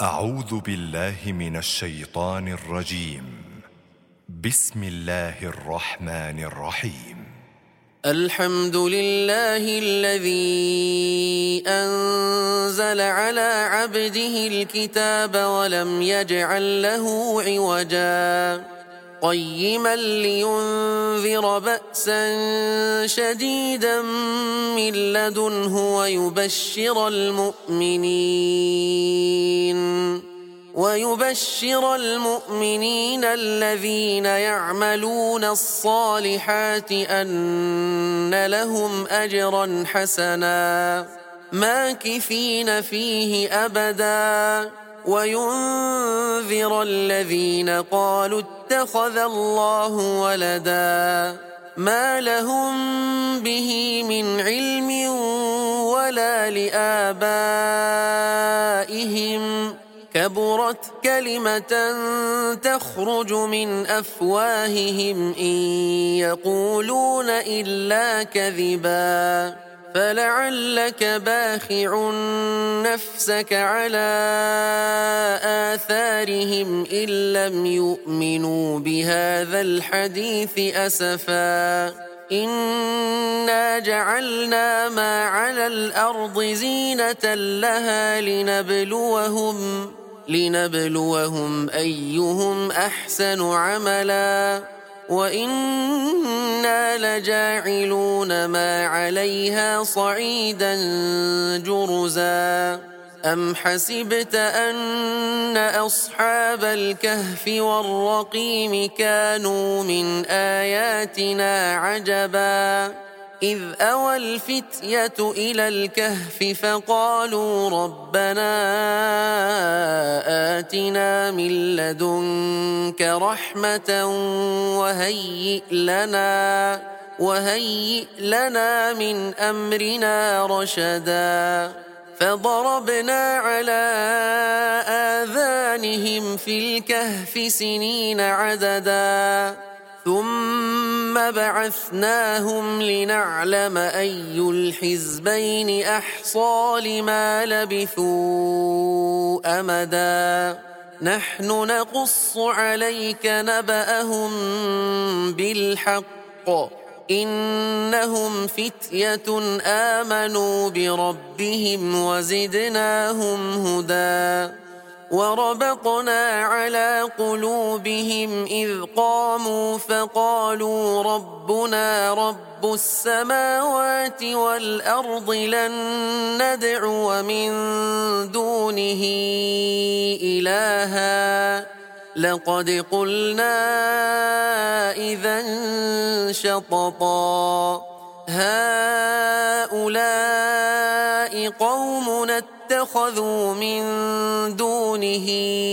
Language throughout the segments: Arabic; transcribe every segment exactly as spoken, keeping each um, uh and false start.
أعوذ بالله من الشيطان الرجيم. بسم الله الرحمن الرحيم. الحمد لله الذي أنزل على عبده الكتاب ولم يجعل له عوجا قيما لينذر بأسا شديدا من لدنه ويبشر المؤمنين ويبشر المؤمنين الذين يعملون الصالحات أن لهم أجرا حسنا ماكثين فيه أبدا وينذر الذين قالوا اتخذ الله ولدا ما لهم به من علم ولا لآبائهم كبرت كلمة تخرج من أفواههم إن يقولون إلا كذبا فلعلك باخع نفسك على آثارهم إن لم يؤمنوا بهذا الحديث أسفا إنا جعلنا ما على الأرض زينة لها لنبلوهم لنبلوهم أيهم أحسن عملا وإنا لجاعلون ما عليها صعيدا جرزا أم حسبت أن أصحاب الكهف والرقيم كانوا من آياتنا عجبا إذ أوى الفتية إلى الكهف فقالوا ربنا آتنا من لدنك رحمة وهيئ لنا وهيئ لنا من أمرنا رشدا فضربنا على آذانهم في الكهف سنين عددا ثم بعثناهم لنعلم أي الحزبين أحصى لما لبثوا أمدا نحن نقص عليك نبأهم بالحق إنهم فتية آمنوا بربهم وزدناهم هدى وربطنا على قلوبهم إذ قاموا فقالوا ربنا رب السماوات والأرض لن ندعو من دونه إلها لقد قلنا إذا شططا هؤلاء قومنا اتخذوا من دونه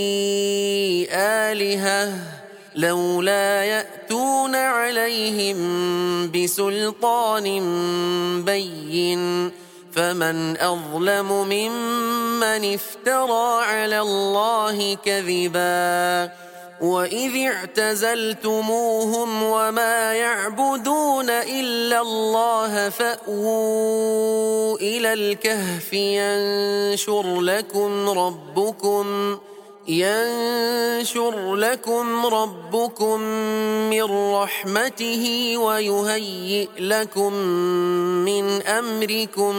آلهة لولا يأتون عليهم بسلطان بين فمن أظلم ممن افترى على الله كذبا وإذ اعتزلتموهم وما يعبدون إلا الله فأووا إلى الكهف ينشر لكم ربكم ينشر لكم ربكم من رحمته ويهيئ لكم من أمركم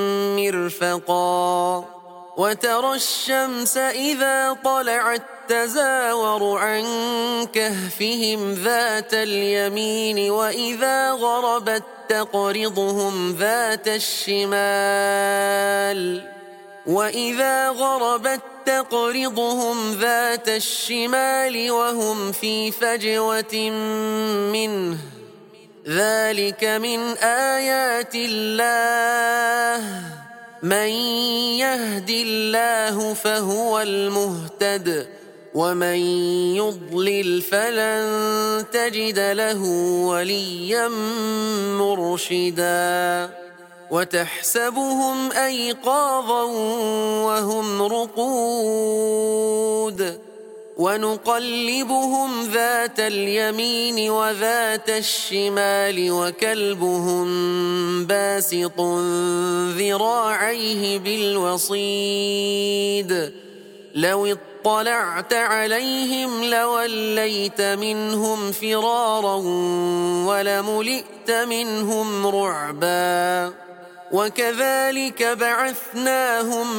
مرفقا وترى الشمس إذا طلعت تزاور عن كهفهم ذات اليمين وإذا غربت تقرضهم ذات الشمال وإذا غربت تقرضهم ذات الشمال وهم في فجوة منه ذلك من آيات الله من يهد الله فهو المهتد ومن يضلل فلن تجد له وليا مرشدا وتحسبهم أيقاظا وهم رقود ونقلبهم ذات اليمين وذات الشمال وكلبهم باسط ذراعيه بالوصيد لو اطلعت عليهم لوليت منهم فرارا ولملئت منهم رعبا وكذلك بعثناهم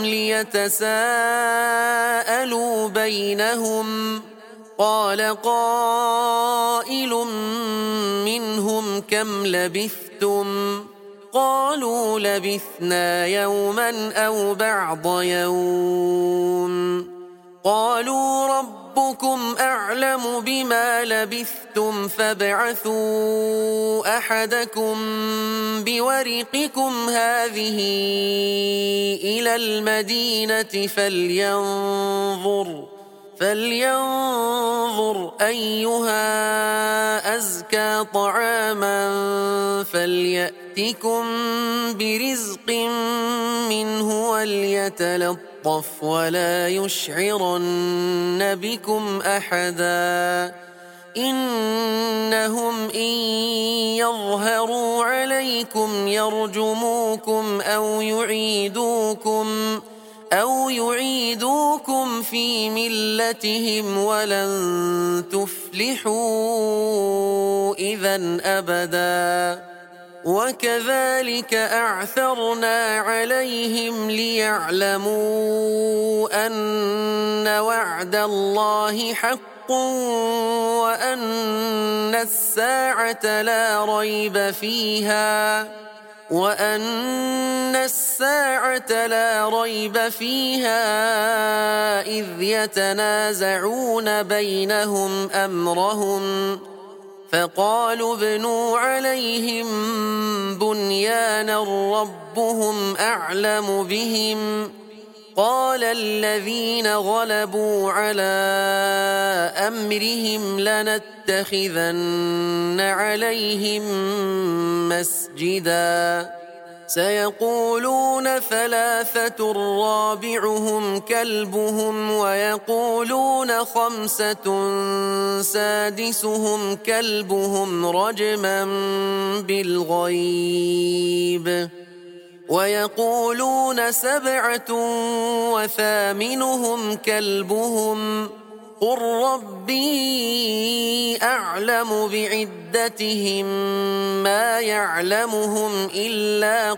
ليتساءلوا بينهم قال قائل منهم كم لبثتم قالوا لبثنا يوما أو بعض يوم قالوا ربكم أعلم بما لبثتم فابعثوا أحدكم بورقكم هذه إلى المدينة فلينظر فلينظر أيها أزكى طعاما فليأتكم برزق منه وليتلطف ولا يشعرن بكم أحدا إنهم إن يظهروا عليكم يرجموكم أو يعيدوكم أو يعيدوكم في ملتهم ولن تفلحوا إذا أبدا وكذلك أعثرنا عليهم ليعلموا أن وعد الله حق وأن الساعة لا ريب فيها وأن الساعة لا ريب فيها إذ يتنازعون بينهم أمرهم فقالوا ابنوا عليهم بنيانا ربهم أعلم بهم قال الذين غلبوا على أمرهم لنتخذن عليهم مسجدا سيقولون ثلاثة رابعهم كلبهم ويقولون خمسة سادسهم كلبهم رجما بالغيب ويقولون سبعة وثامنهم كلبهم قل ربي أعلم بعدتهم ما يعلمهم إلا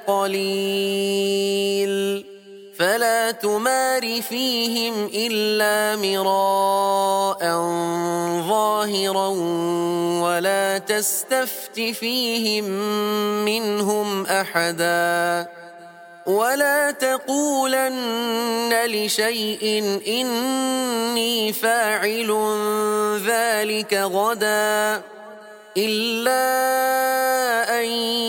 قليل فلا تمار فيهم إلا مراء ظاهرا ولا تستفت فيهم منهم أحدا ولا تقولن لشيء إني فاعل ذلك غدا إلا أن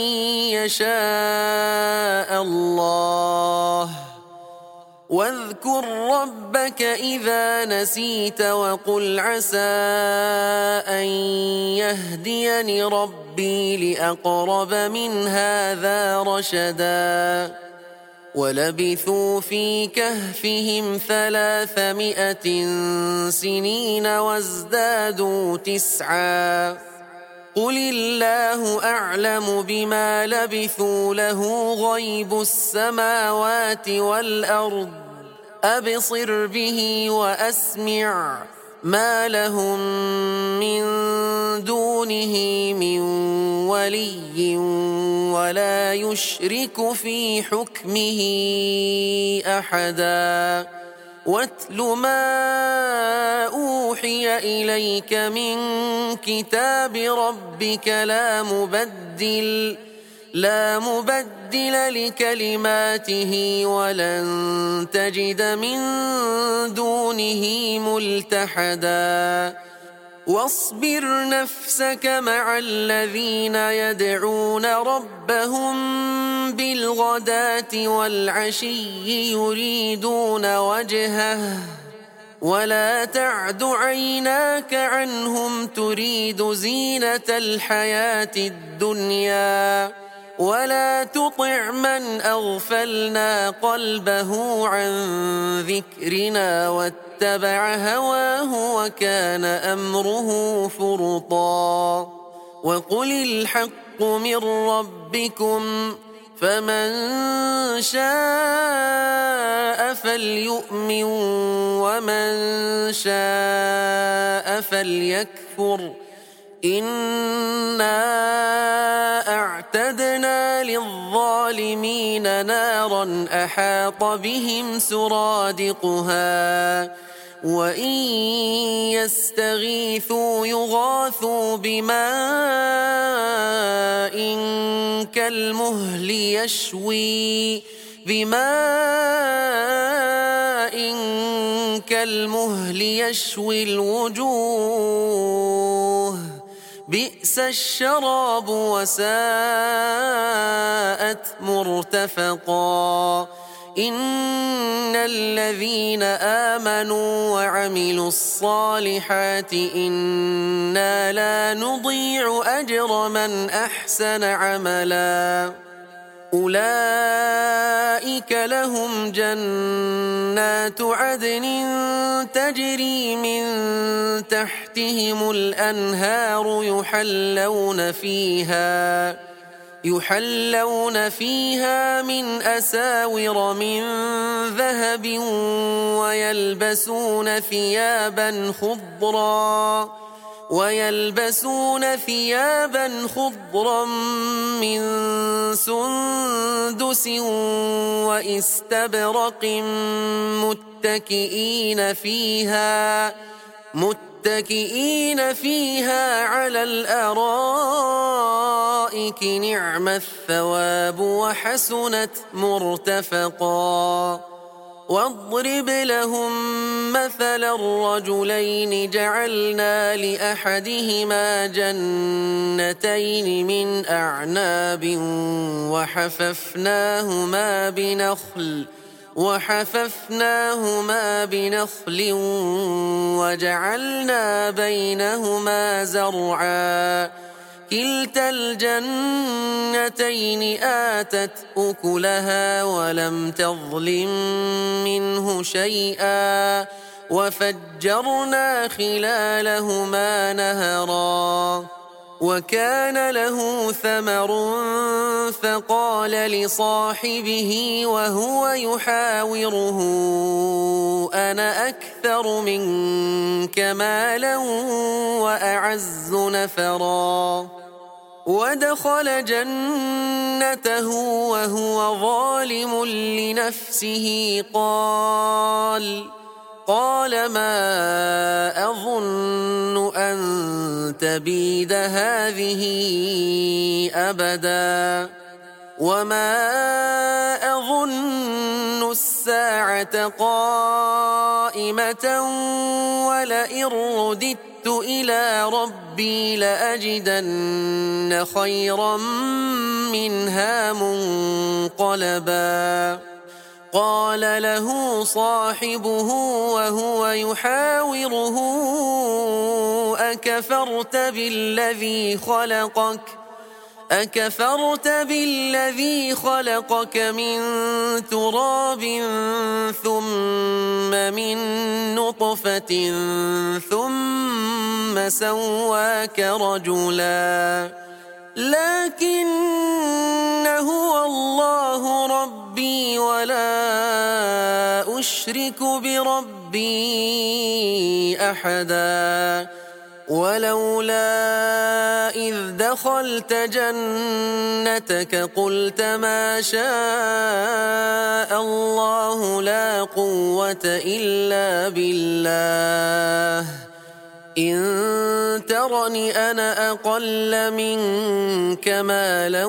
يشاء الله واذكر ربك إذا نسيت وقل عسى أن يهديني ربي لأقرب من هذا رشدا ولبثوا في كهفهم ثلاثمائة سنين وازدادوا تسعا قل الله أعلم بما لبثوا له غيب السماوات والأرض أبصر به وأسمع ما لهم من دونه من ولي ولا يشرك في حكمه أحدا واتل ما أوحي إليك من كتاب ربك لا مبدل لا مبدل لكلماته ولن تجد من دونه ملتحدا واصبر نفسك مع الذين يدعون ربهم بالغداة والعشي يريدون وجهه ولا تعد عيناك عنهم تريد زينة الحياة الدنيا ولا تطع من أغفلنا قلبه عن ذكرنا واتبع هواه وكان أمره فرطا وقل الحق من ربكم فمن شاء فليؤمن ومن شاء فليكفر إنا أعتدنا للظالمين نارا أحاط بهم سرادقها وإن يستغيثوا يغاثوا بماء كالمهل يشوي بماء كالمهل يشوي الوجوه بئس الشراب وساءت مرتفقا إن الذين آمنوا وعملوا الصالحات إنا لا نضيع أجر من أحسن عملا أولئك لهم جنات عدن تجري من تحتهم الأنهار يحلون فيها يحلون فيها من أساور من ذهب ويلبسون ثيابا خضرا ويلبسون ثيابا خضرا من سندس واستبرق متكئين فيها متكئين فيها على الأرائك نعم الثواب وحسنت مرتفقا واضرب لهم مثل الرجلين جعلنا لأحدهما جنتين من أعناب وحففناهما بنخل وحففناهما بنخل وجعلنا بينهما زرعا كلتا الجنتين آتت أكلها ولم تظلم منه شيئا وفجرنا خلالهما نهرا وكان له ثمر فقال لصاحبه وهو يحاوره أنا أكثر منك مالا وأعز نفرا ودخل جنته وهو ظالم لنفسه قال قال ما أظن أن تبيد هذه أبدا وما أظن الساعة قائمة ولئن رددت إلى ربي لأجدن خيرا منها منقلبا قال له صاحبه وهو يحاوره أكفرت بالذي خلقك أكفرت بالذي خلقك من تراب ثم من نطفة ثم سواك رجلا لكن هو الله ربي ولا أشرك بربي أحدا ولولا إذ دخلت جنتك قلت ما شاء الله لا قوة إلا بالله إن ترني أنا أقل منك مالا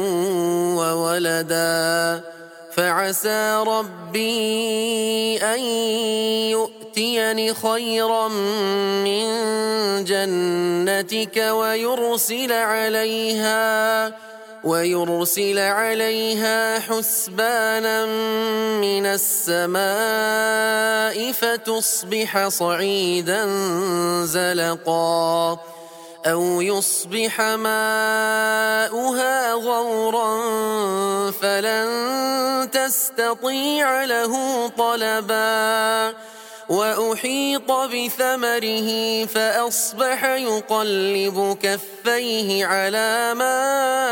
وولدا فعسى ربي أن يؤتيني خيرا من جنتك ويرسل عليها ويرسل عليها حسبانا من السماء فتصبح صعيدا زلقا أو يصبح ماؤها غورا فلن تستطيع له طلبا وأحيط بثمره فأصبح يقلب كفيه على ما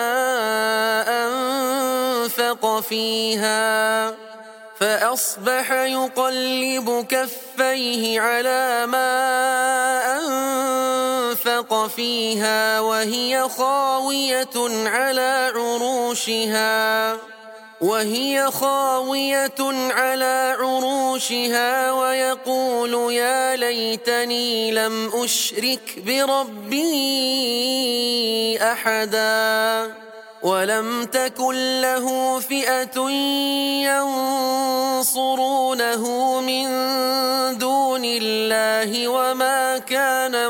أنفق فيها فأصبح يقلب كفيه على ما أنفق فيها وهي خاوية على عروشها وهي خاوية على عروشها ويقول يا ليتني لم أشرك بربي أحدا ولم تكن له فئة ينصرونه من دون الله وما كان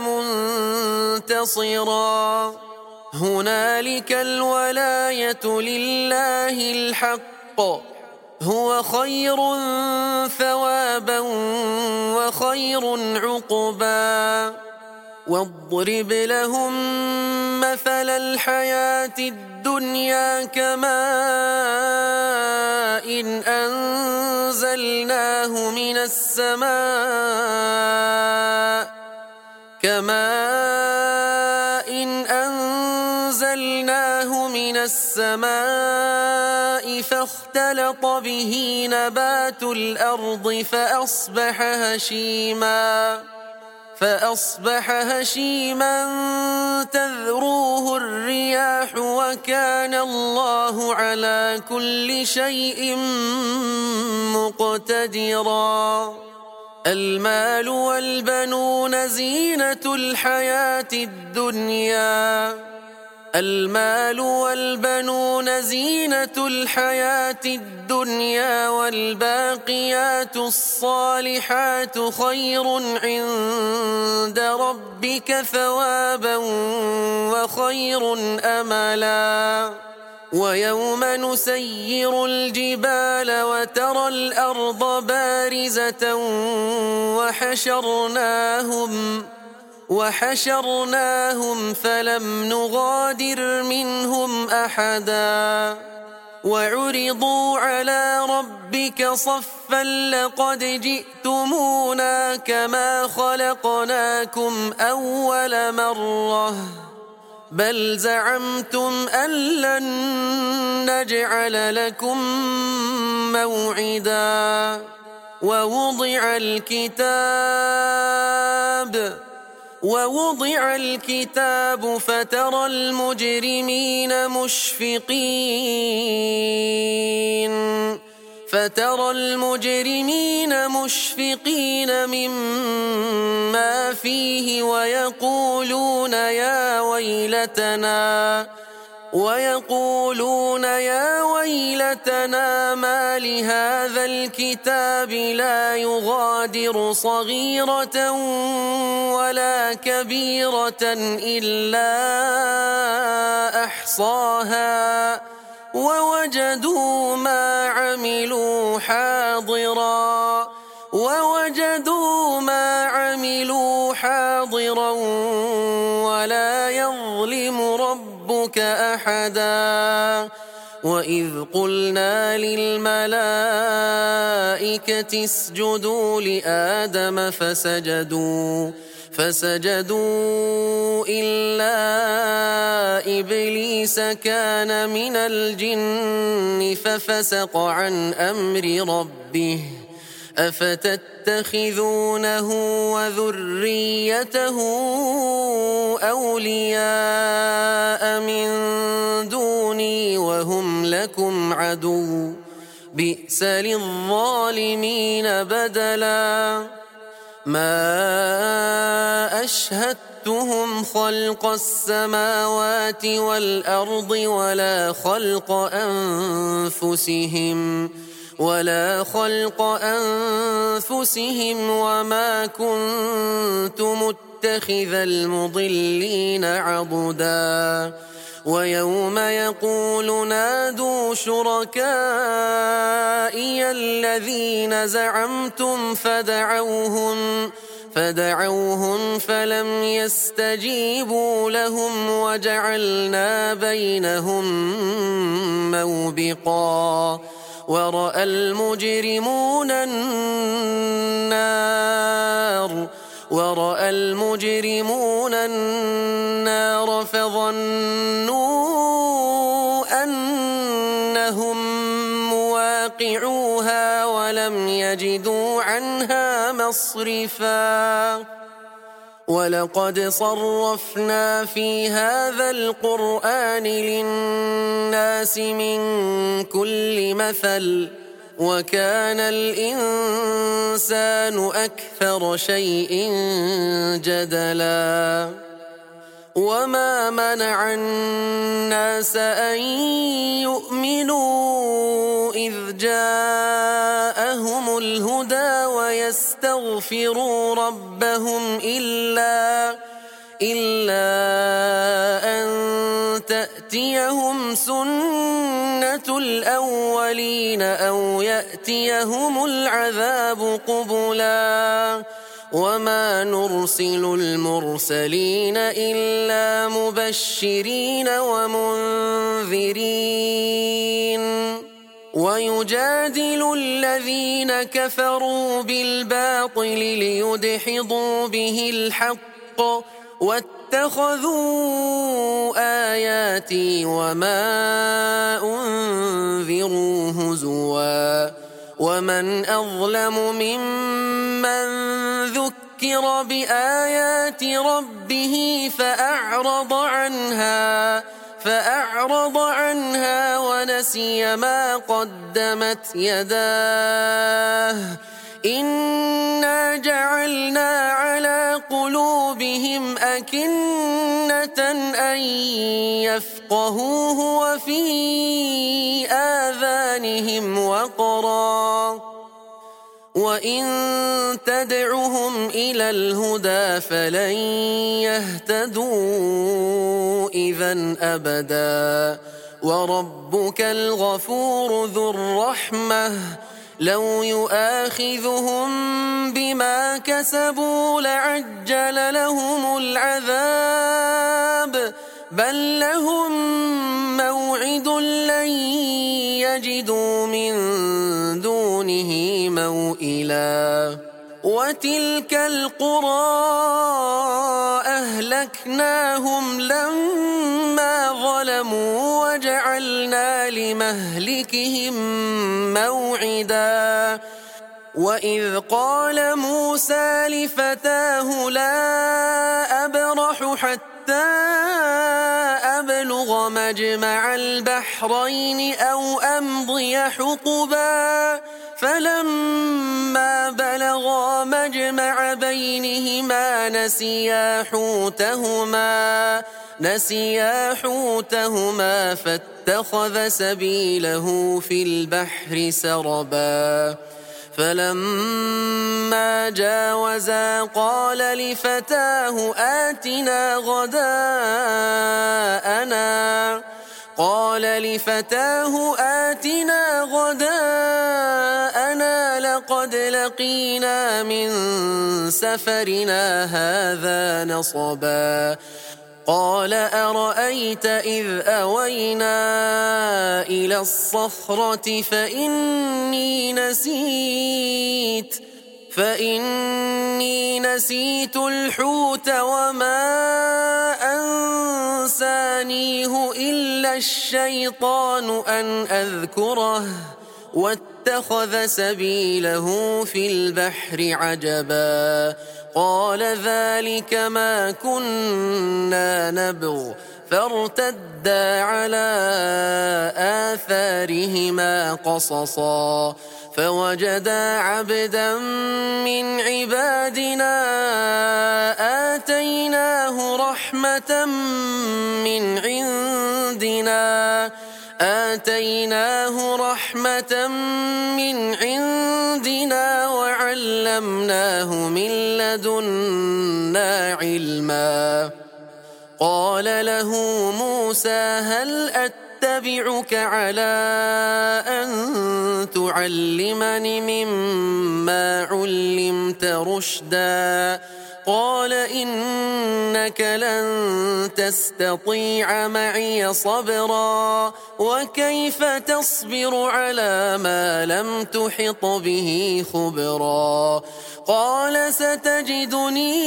منتصرا هنالك الولاية لله الحق هو خير ثوابا وخير عقبا واضرب لهم مثل الحياة الدنيا كماء إن أنزلناه من السماء كماء إن أنزلناه من السماء فاختلط به نبات الأرض فأصبح هشيما فأصبح هشيما تذروه الرياح وكان الله على كل شيء مقتدرا المال والبنون زينة الحياة الدنيا المال والبنون زينة الحياة الدنيا والباقيات الصالحات خير عند ربك ثوابا وخير أملا ويوم نسير الجبال وترى الأرض بارزة وحشرناهم وحشرناهم فلم نغادر منهم أحدا وعرضوا على ربك صفا لقد جئتمونا كما خلقناكم أول مرة بل زعمتم أن لن نجعل لكم موعدا ووضع الكتاب ووضع الكتاب فترى المجرمين مشفقين فترى المجرمين مشفقين مما فيه ويقولون يا ويلتنا ويقولون يا ويلتنا ما لهذا الكتاب لا يغادر صغيرة ولا كبيرة إلا أحصاها ووجدوا ما عملوا حاضرا ووجدوا ما عملوا حاضرا ولا يظلم ربك أحدا وإذ قلنا للملائكة اسجدوا لآدم فسجدوا فسجدوا إلا إبليس كان من الجن ففسق عن أمر ربه أفتتخذونه وذريته أولياء من دوني وهم لكم عدو بئس للظالمين بدلا ما أشهدتهم خلق السماوات والأرض ولا خلق أنفسهم ولا خلق أنفسهم وما كنت متخذ المضلين عضدا ويوم يقول نادوا شركائي الذين زعمتم فدعوهم فدعوهم فلم يستجيبوا لهم وجعلنا بينهم موبقا ورأى المجرمون النار ورأى المجرمون النار فظنوا أنهم مواقعوها ولم يجدوا عنها مصرفا ولقد صرفنا في هذا القرآن للناس من كل مثل وكان الإنسان أكثر شيء جدلا وما منع الناس أن يؤمنوا إذ جاءهم الهدى ويستغفروا ربهم إلا إلا أن تأتيهم سنة الأولين أو يأتيهم العذاب قبلا وما نرسل المرسلين إلا مبشرين ومنذرين ويجادل الذين كفروا بالباطل ليدحضوا به الحق واتخذوا آياتي وما أنذروا هزوا ومن أظلم ممن ذكر بآيات ربه فأعرض عنها فأعرض عنها ونسي ما قدمت يداه إنا جعلنا على قلوبهم أكنة أن يفقهوه وفي آذانهم وقرا وإن تدعهم إلى الهدى فلن يهتدوا إذا أبدا وربك الغفور ذو الرحمة لو يؤاخذهم بما كسبوا لعجل لهم العذاب بل لهم موعد لن يجدوا من دونه موئلا وتلك القرى أهلكناهم لما ظلموا وجعلنا لمهلكهم موعدا وإذ قال موسى لفتاه لا أبرح حتى أبلغ مجمع البحرين أو أمضي حقبا فلما بلغا مجمع بينهما نسيا حوتهما نسيا حوتهما فاتخذ سبيله في البحر سربا فلما جاوزا قال لفتاه آتنا غداءنا قال لفتاه آتنا غداءنا لقد لقينا من سفرنا هذا نصبا قال أرأيت إذ أوينا إلى الصخرة فإني نسيت فإني نسيت الحوت وما أنسانيه إلا الشيطان أن أذكره واتخذ سبيله في البحر عجبا قال ذلك ما كنا نبغ فارتدا على آثارهما قصصا فوجدا عبدا من عبادنا آتيناه رحمة من عندنا آتيناه رحمة من عندنا وعلمناه من لدنا علما قال له موسى هل أتبعك على أن تعلمني مما علمت رشدا قال إنك لن تستطيع معي صبرا وكيف تصبر على ما لم تحط به خبرا قال ستجدني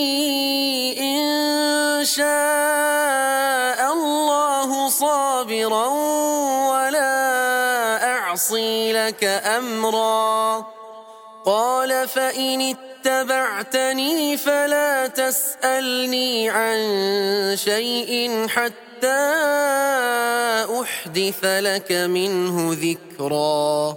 إن شاء الله صابرا ولا أعصي لك أمرا قال فإن اتبعتني فلا تسألني عن شيء حتى أحدث لك منه ذكرا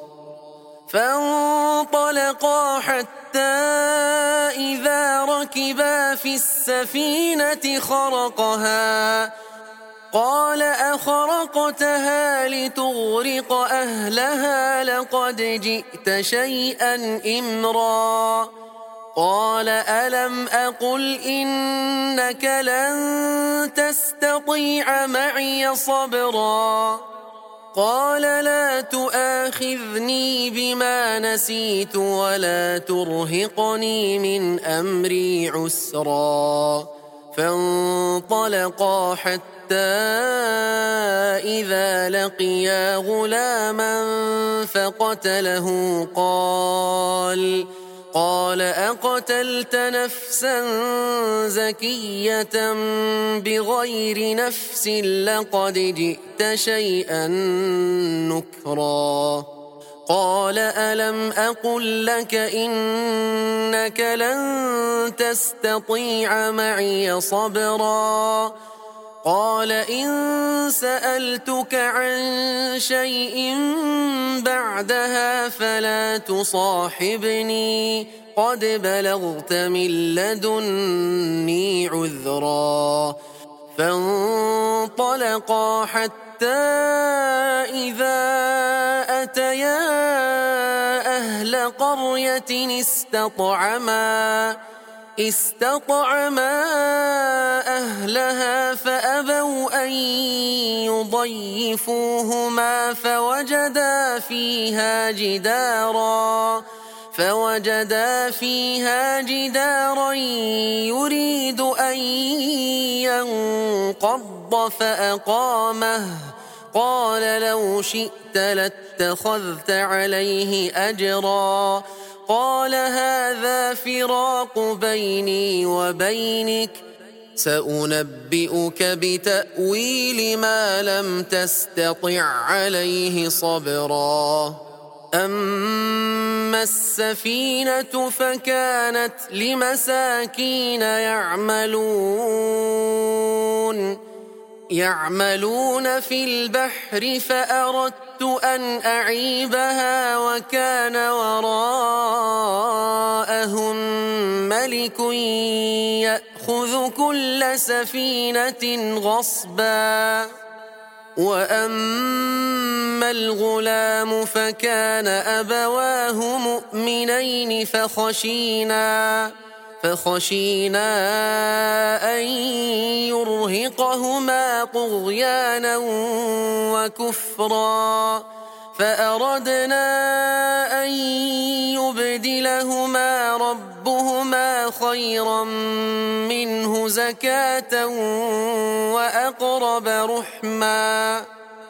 فانطلقا حتى إذا ركبا في السفينة خرقها قال أخرقتها لتغرق أهلها لقد جئت شيئا إمرا قال ألم أقل إنك لن تستطيع معي صبرا قال لا تؤاخذني بما نسيت ولا ترهقني من أمري عسرا فانطلقا حتى إذا لقيا غلاما فقتله قال قال أقتلت نفسا زكية بغير نفس لقد جئت شيئا نكرا قال ألم أقل لك إنك لن تستطيع معي صبرا قال إن سألتك عن شيء بعدها فلا تصاحبني قد بلغت من لدني عذرا فانطلقا حتى إذا أتيا أهل قرية استطعما استطعما أهلها فأبوا أن يضيفوهما فوجدا فيها جدارا فوجدا فيها جدارا يريد أن ينقض فأقامه قال لو شئت لاتخذت عليه أجرا قال هذا فراق بيني وبينك سأنبئك بتأويل ما لم تستطع عليه صبرا أما السفينة فكانت لمساكين يعملون يعملون في البحر فأردت أن أعيبها وكان وراءهم ملك يأخذ كل سفينة غصبا وأما الغلام فكان أبواه مؤمنين فخشينا فخشينا أن يرهقهما طغيانا وكفرا فأردنا أن يبدلهما ربهما خيرا منه زكاة وأقرب رحما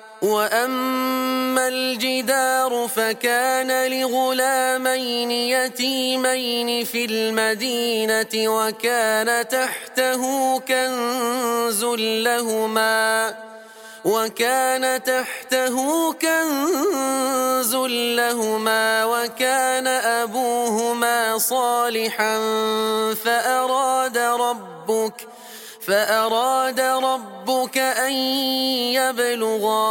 وأما الجدار فكان لغلامين يتيمين في المدينة وكان تحته كنز لهما وكان تحته كنز لهما وكان أبوهما صالحا فأراد ربك فأراد ربك أن يبلغا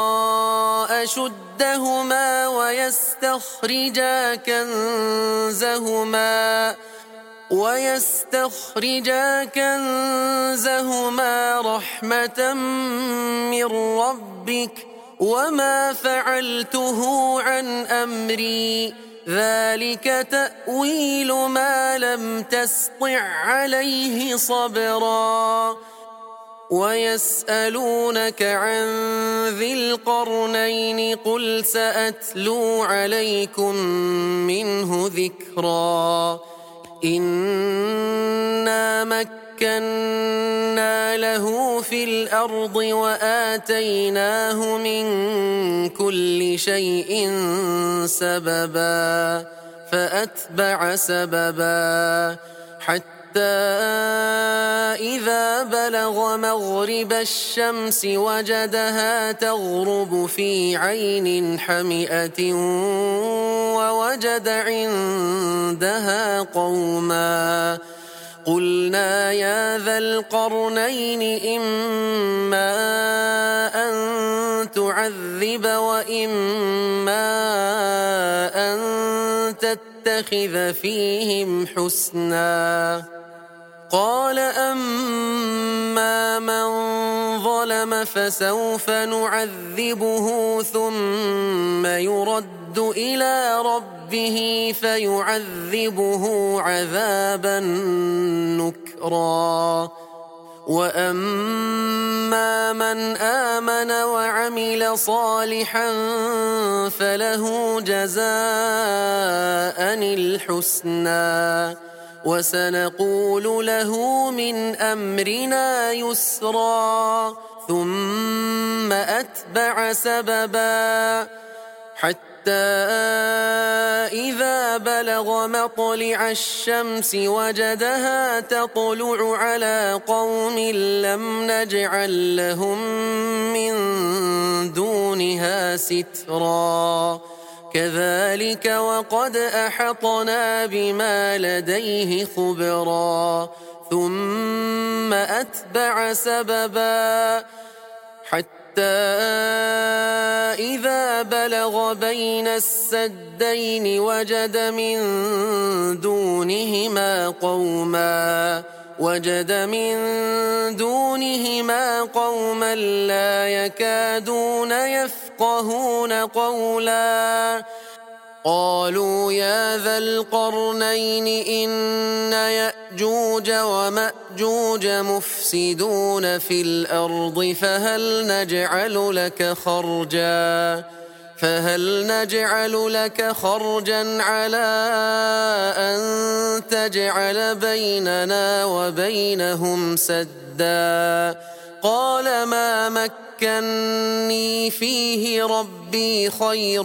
أشدهما ويستخرجا كنزهما ويستخرجا كنزهما رحمة من ربك وما فعلته عن أمري ذلك تأويل ما لم تسطع عليه صبرا ويسألونك عن ذي القرنين قل سأتلو عليكم منه ذكرا إنا مكنا له في الأرض وآتيناه من كل شيء سببا فأتبع سببا حتى إذا بلغ مغرب الشمس وجدها تغرب في عين حمئة ووجد عندها قوما قلنا يا ذا القرنين إما أن تعذب وإما أن تتخذ فيهم حسنا قال أما من ظلم فسوف نعذبه ثم يرد إلى ربه فيعذبه عذابا نكرا وأما من آمن وعمل صالحا فله جزاء الحسنى وسنقول له من أمرنا يسرا ثم أتبع سببا حتى إذا بلغ مطلع الشمس وجدها تطلع على قوم لم نجعل لهم من دونها سترا كذلك وقد أحطنا بما لديه خبرا ثم أتبع سببا حتى إذا بلغ بين السدين وجد من دونهما قوما وجد من دونهما قوما لا يكادون يفقهون قولا قالوا يا ذا القرنين إن يأجوج ومأجوج مفسدون في الأرض فهل نجعل لك خرجا فهل نجعل لك خرجا على أن تجعل بيننا وبينهم سدا قال ما مكني فيه ربي خير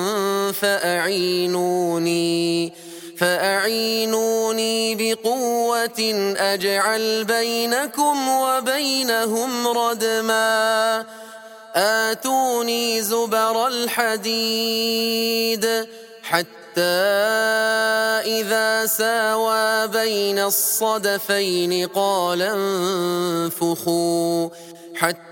فأعينوني فأعينوني بقوة أجعل بينكم وبينهم ردما آتوني زبر الحديد حتى إذا ساوى بين الصدفين قال انفخوا حتى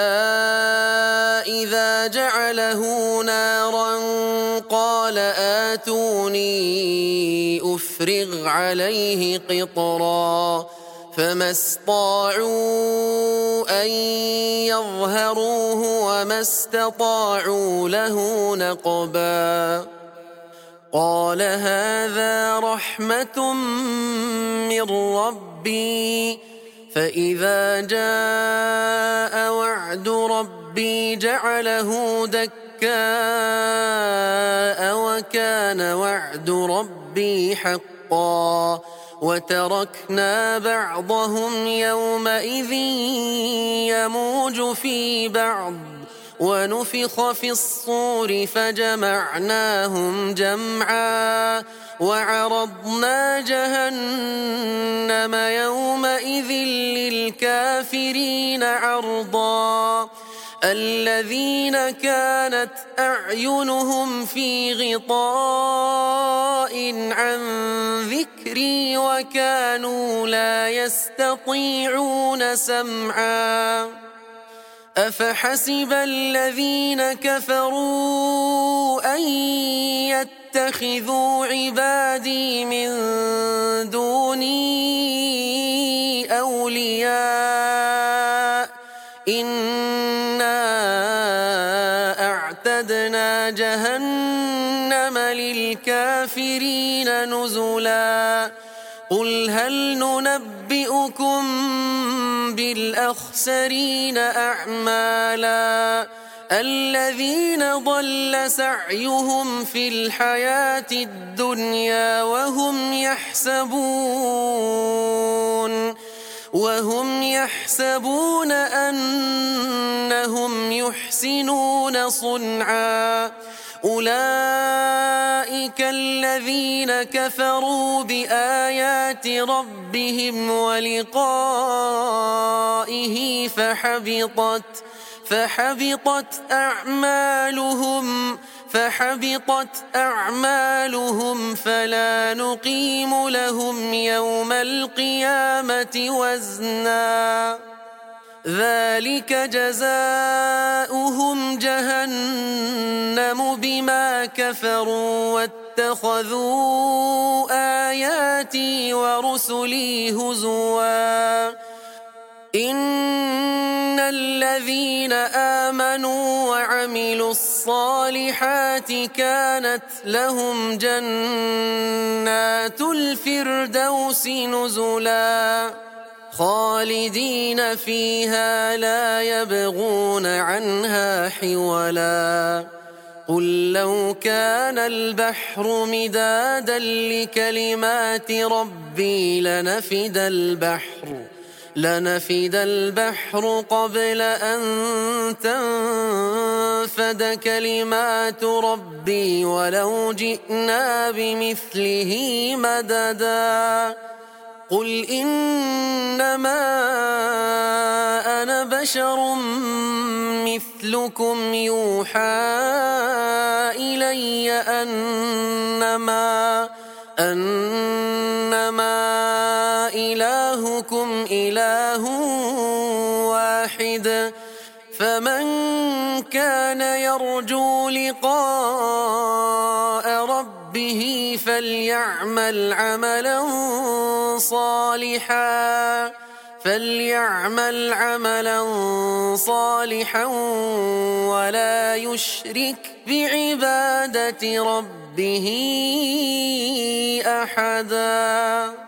إذا جعله نارا قال آتوني أفرغ عليه قطرا فما استطاعوا أن يظهروه وما استطاعوا له نقبا قال هذا رحمة من ربي فإذا جاء وعد ربي جعله دكاء وكان وعد ربي حقا وتركنا بعضهم يومئذ يموج في بعض ونفخ في الصور فجمعناهم جمعا وعرضنا جهنم يومئذ للكافرين عرضا الذين كانت أعينهم في غطاء عن ذكري وكانوا لا يستطيعون سمعا أفحسب الذين كفروا أن يتخذوا عبادي من دوني أولياء إنا أعتدنا جهنم للكافرين نزلا قل هل ننبئكم بالأخسرين أعمالا الذين ضل سعيهم في الحياة الدنيا وهم يحسبون وهم يحسبون أنهم يحسنون صنعا أولئك الذين كفروا بآيات ربهم ولقائه فحبطت فحبطت أعمالهم فحبطت أعمالهم فلا نقيم لهم يوم القيامة وزنا ذلك جزاؤهم جهنم بما كفروا واتخذوا آياتي ورسلي هزوا إن الذين آمنوا وعملوا الصالحات كانت لهم جنات الفردوس نزلا خالدين فيها لا يبغون عنها حولا قل لو كان البحر مدادا لكلمات ربي لنفد البحر لنفد البحر قبل أن تنفد كلمات ربي ولو جئنا بمثله مددا قل إنما أنا بشر مثلكم يوحى إلي أنما أنما إلهكم إله واحد فمن كان يرجو لقاء ربه فليعمل عملا صالحا فليعمل عملا صالحا ولا يشرك بعبادة ربه أحدا.